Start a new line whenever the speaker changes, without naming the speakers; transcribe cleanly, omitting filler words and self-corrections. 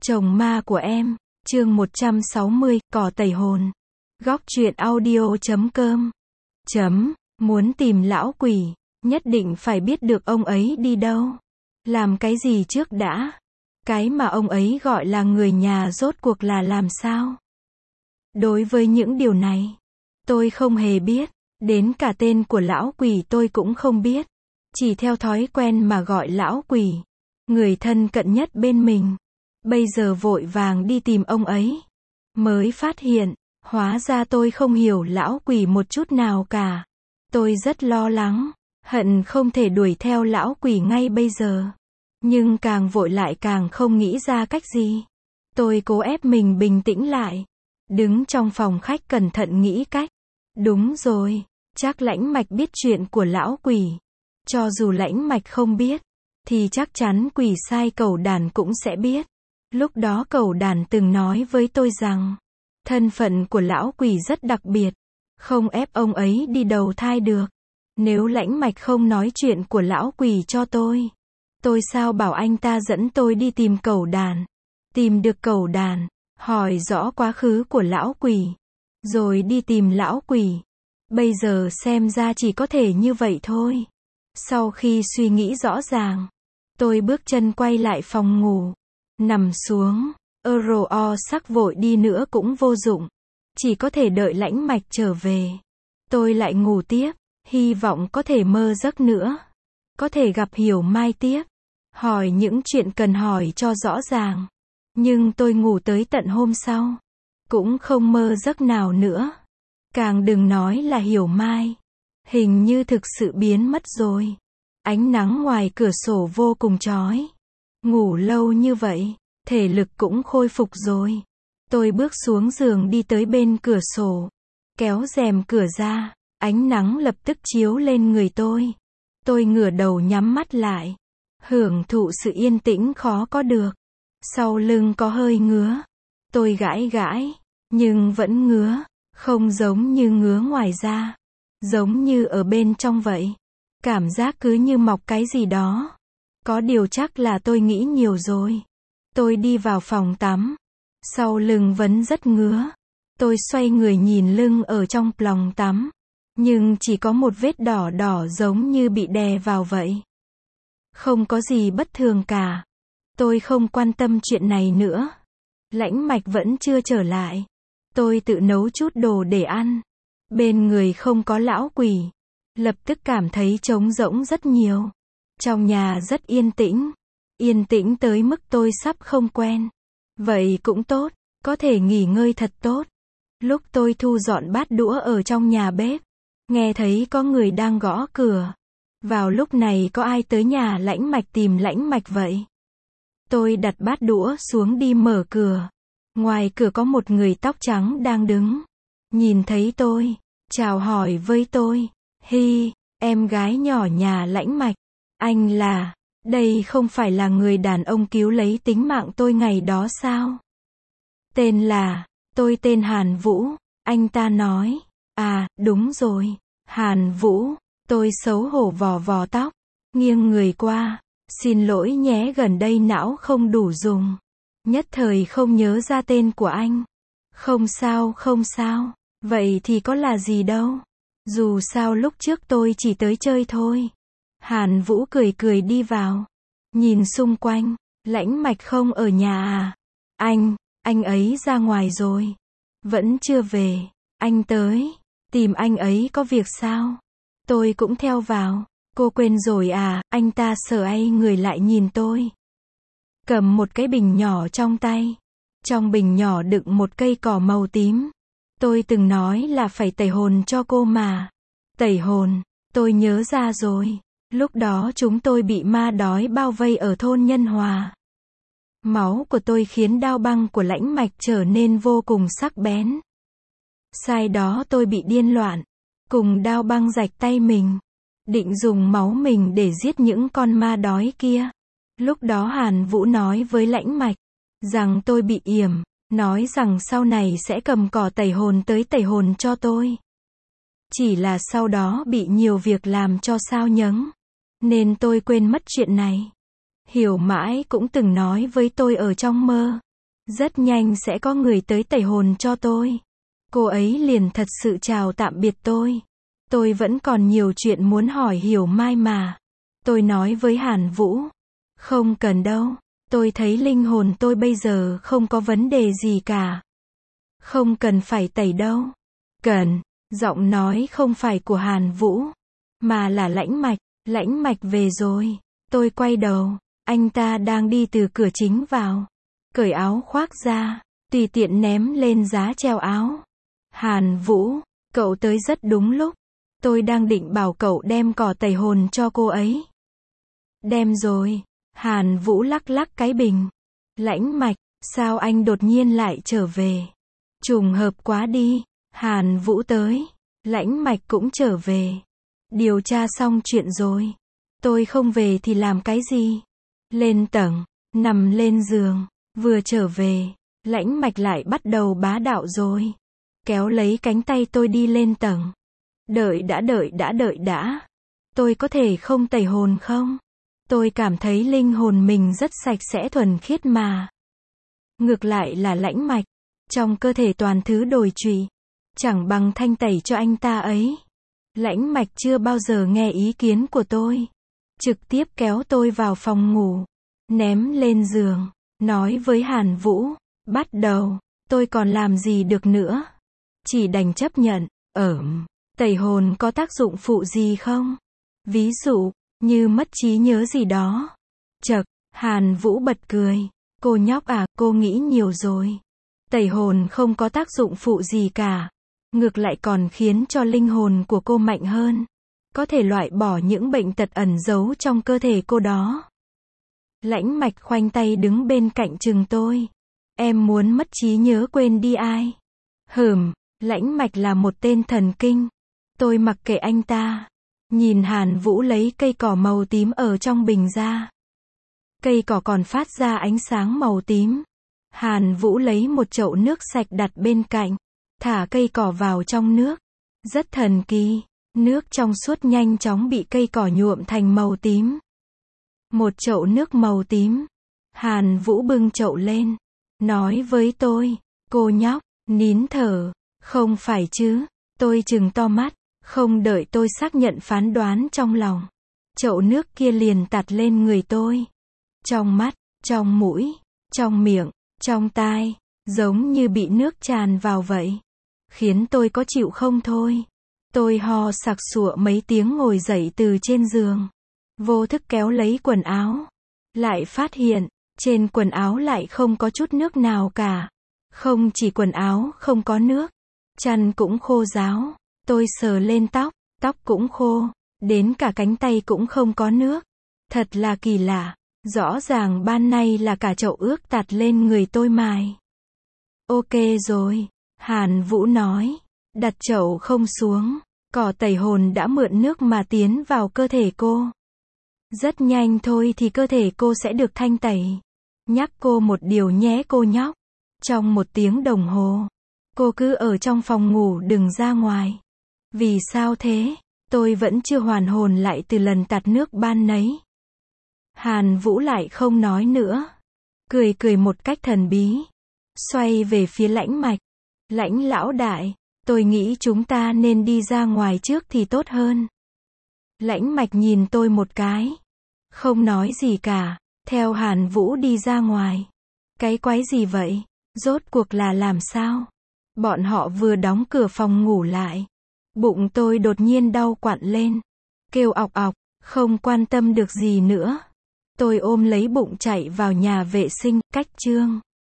Chồng ma của em, chương 160, cỏ tẩy hồn. Góc truyện audio.com. Muốn tìm lão quỷ, nhất định phải biết được ông ấy đi đâu. Làm cái gì trước đã? Cái mà ông ấy gọi là người nhà rốt cuộc là làm sao? Đối với những điều này, tôi không hề biết. Đến cả tên của lão quỷ tôi cũng không biết. Chỉ theo thói quen mà gọi lão quỷ. Người thân cận nhất bên mình. Bây giờ vội vàng đi tìm ông ấy. Mới phát hiện, hóa ra tôi không hiểu lão quỷ một chút nào cả. Tôi rất lo lắng, hận không thể đuổi theo lão quỷ ngay bây giờ. Nhưng càng vội lại càng không nghĩ ra cách gì. Tôi cố ép mình bình tĩnh lại. Đứng trong phòng khách cẩn thận nghĩ cách. Đúng rồi, chắc Lãnh Mạch biết chuyện của lão quỷ. Cho dù Lãnh Mạch không biết, thì chắc chắn quỷ sai Cẩu Đàn cũng sẽ biết. Lúc đó Cẩu Đàn từng nói với tôi rằng, thân phận của lão quỷ rất đặc biệt, không ép ông ấy đi đầu thai được. Nếu Lãnh Mạch không nói chuyện của lão quỷ cho tôi sao bảo anh ta dẫn tôi đi tìm Cẩu Đàn. Tìm được Cẩu Đàn, hỏi rõ quá khứ của lão quỷ, rồi đi tìm lão quỷ. Bây giờ xem ra chỉ có thể như vậy thôi. Sau khi suy nghĩ rõ ràng, tôi bước chân quay lại phòng ngủ, nằm xuống. Sắc vội đi nữa cũng vô dụng, chỉ có thể đợi Lãnh Mạch trở về. Tôi lại ngủ tiếp, hy vọng có thể mơ giấc nữa, có thể gặp Hiểu Mai tiếp, hỏi những chuyện cần hỏi cho rõ ràng. Nhưng tôi ngủ tới tận hôm sau, cũng không mơ giấc nào nữa. Càng đừng nói là Hiểu Mai, hình như thực sự biến mất rồi. Ánh nắng ngoài cửa sổ vô cùng chói. Ngủ lâu như vậy, thể lực cũng khôi phục rồi. Tôi bước xuống giường đi tới bên cửa sổ, kéo rèm cửa ra, ánh nắng lập tức chiếu lên người tôi. Tôi ngửa đầu nhắm mắt lại, hưởng thụ sự yên tĩnh khó có được. Sau lưng có hơi ngứa. Tôi gãi gãi, nhưng vẫn ngứa, không giống như ngứa ngoài da, giống như ở bên trong vậy. Cảm giác cứ như mọc cái gì đó. Có điều chắc là tôi nghĩ nhiều rồi. Tôi đi vào phòng tắm. Sau lưng vẫn rất ngứa. Tôi xoay người nhìn lưng ở trong lòng tắm. Nhưng chỉ có một vết đỏ đỏ giống như bị đè vào vậy. Không có gì bất thường cả. Tôi không quan tâm chuyện này nữa. Lãnh Mạch vẫn chưa trở lại. Tôi tự nấu chút đồ để ăn. Bên người không có lão quỷ. Lập tức cảm thấy trống rỗng rất nhiều. Trong nhà rất yên tĩnh. Yên tĩnh tới mức tôi sắp không quen. Vậy cũng tốt, có thể nghỉ ngơi thật tốt. Lúc tôi thu dọn bát đũa ở trong nhà bếp, nghe thấy có người đang gõ cửa. Vào lúc này có ai tới nhà Lãnh Mạch tìm Lãnh Mạch vậy? Tôi đặt bát đũa xuống đi mở cửa. Ngoài cửa có một người tóc trắng đang đứng. Nhìn thấy tôi, chào hỏi với tôi. Hi, em gái nhỏ nhà Lãnh Mạch. Anh là, đây không phải là người đàn ông cứu lấy tính mạng tôi ngày đó sao? Tên là, tôi tên Hàn Vũ, anh ta nói. À, đúng rồi, Hàn Vũ. Tôi xấu hổ vò vò tóc, nghiêng người qua. Xin lỗi nhé, gần đây não không đủ dùng. Nhất thời không nhớ ra tên của anh. Không sao, không sao. Vậy thì có là gì đâu. Dù sao lúc trước tôi chỉ tới chơi thôi. Hàn Vũ cười cười đi vào. Nhìn xung quanh, Lãnh Mạch không ở nhà à? Anh ấy ra ngoài rồi. Vẫn chưa về. Anh tới. Tìm anh ấy có việc sao? Tôi cũng theo vào. Cô quên rồi à? Anh ta sờ người lại nhìn tôi. Cầm một cái bình nhỏ trong tay. Trong bình nhỏ đựng một cây cỏ màu tím. Tôi từng nói là phải tẩy hồn cho cô mà. Tẩy hồn, tôi nhớ ra rồi. Lúc đó chúng tôi bị ma đói bao vây ở thôn Nhân Hòa. Máu của tôi khiến đao băng của Lãnh Mạch trở nên vô cùng sắc bén. Sai đó tôi bị điên loạn. Cùng đao băng rạch tay mình. Định dùng máu mình để giết những con ma đói kia. Lúc đó Hàn Vũ nói với Lãnh Mạch rằng tôi bị yểm. Nói rằng sau này sẽ cầm cỏ tẩy hồn tới tẩy hồn cho tôi. Chỉ là sau đó bị nhiều việc làm cho sao nhãng, nên tôi quên mất chuyện này. Hiểu mãi cũng từng nói với tôi ở trong mơ, Rất nhanh sẽ có người tới tẩy hồn cho tôi. Cô ấy liền thật sự chào tạm biệt tôi. Tôi vẫn còn nhiều chuyện muốn hỏi Hiểu Mai mà. Tôi nói với Hàn Vũ. Không cần đâu. Tôi thấy linh hồn tôi bây giờ không có vấn đề gì cả. Không cần phải tẩy đâu. Cần. Giọng nói không phải của Hàn Vũ, mà là Lãnh Mạch. Lãnh Mạch về rồi. Tôi quay đầu. Anh ta đang đi từ cửa chính vào. Cởi áo khoác ra. Tùy tiện ném lên giá treo áo. Hàn Vũ, cậu tới rất đúng lúc. Tôi đang định bảo cậu đem cỏ tẩy hồn cho cô ấy. Đem rồi. Hàn Vũ lắc lắc cái bình. Lãnh Mạch, sao anh đột nhiên lại trở về? Trùng hợp quá đi. Hàn Vũ tới. Lãnh Mạch cũng trở về. Điều tra xong chuyện rồi. Tôi không về thì làm cái gì? Lên tầng, nằm lên giường. Vừa trở về, Lãnh Mạch lại bắt đầu bá đạo rồi. Kéo lấy cánh tay tôi đi lên tầng. Đợi đã. Tôi có thể không tẩy hồn không? Tôi cảm thấy linh hồn mình rất sạch sẽ thuần khiết mà. Ngược lại là Lãnh Mạch. Trong cơ thể toàn thứ đồi trụy. Chẳng bằng thanh tẩy cho anh ta ấy. Lãnh Mạch chưa bao giờ nghe ý kiến của tôi. Trực tiếp kéo tôi vào phòng ngủ. Ném lên giường. Nói với Hàn Vũ. Bắt đầu. Tôi còn làm gì được nữa? Chỉ đành chấp nhận. Tẩy hồn có tác dụng phụ gì không? Ví dụ, như mất trí nhớ gì đó. Chậc, Hàn Vũ bật cười. Cô nhóc à, cô nghĩ nhiều rồi. Tẩy hồn không có tác dụng phụ gì cả. Ngược lại còn khiến cho linh hồn của cô mạnh hơn. Có thể loại bỏ những bệnh tật ẩn giấu trong cơ thể cô đó. Lãnh Mạch khoanh tay đứng bên cạnh chừng tôi. Em muốn mất trí nhớ quên đi ai? Lãnh Mạch là một tên thần kinh. Tôi mặc kệ anh ta. Nhìn Hàn Vũ lấy cây cỏ màu tím ở trong bình ra. Cây cỏ còn phát ra ánh sáng màu tím. Hàn Vũ lấy một chậu nước sạch đặt bên cạnh. Thả cây cỏ vào trong nước. Rất thần kỳ. Nước trong suốt nhanh chóng bị cây cỏ nhuộm thành màu tím. Một chậu nước màu tím. Hàn Vũ bưng chậu lên. Nói với tôi. Cô nhóc, nín thở. Không phải chứ. Tôi trừng to mắt. Không đợi tôi xác nhận phán đoán trong lòng. Chậu nước kia liền tạt lên người tôi. Trong mắt, trong mũi, trong miệng, trong tai. Giống như bị nước tràn vào vậy. Khiến tôi có chịu không thôi. Tôi ho sặc sụa mấy tiếng ngồi dậy từ trên giường. Vô thức kéo lấy quần áo. Lại phát hiện, trên quần áo lại không có chút nước nào cả. Không chỉ quần áo không có nước. Chăn cũng khô ráo. Tôi sờ lên tóc cũng khô. Đến cả cánh tay cũng không có nước. Thật là kỳ lạ. Rõ ràng ban nay là cả chậu ướt tạt lên người tôi mài. Ok rồi. Hàn Vũ nói. Đặt chậu không xuống. Cỏ tẩy hồn đã mượn nước mà tiến vào cơ thể cô. Rất nhanh thôi thì cơ thể cô sẽ được thanh tẩy. Nhắc cô một điều nhé cô nhóc. Trong 1 tiếng đồng hồ. Cô cứ ở trong phòng ngủ đừng ra ngoài. Vì sao thế? Tôi vẫn chưa hoàn hồn lại từ lần tạt nước ban nấy. Hàn Vũ lại không nói nữa. Cười một cách thần bí. Xoay về phía Lãnh Mạch. Lãnh lão đại. Tôi nghĩ chúng ta nên đi ra ngoài trước thì tốt hơn. Lãnh Mạch nhìn tôi một cái. Không nói gì cả. Theo Hàn Vũ đi ra ngoài. Cái quái gì vậy? Rốt cuộc là làm sao? Bọn họ vừa đóng cửa phòng ngủ lại. Bụng tôi đột nhiên đau quặn lên. Kêu ọc ọc. Không quan tâm được gì nữa. Tôi ôm lấy bụng chạy vào nhà vệ sinh. Cách chương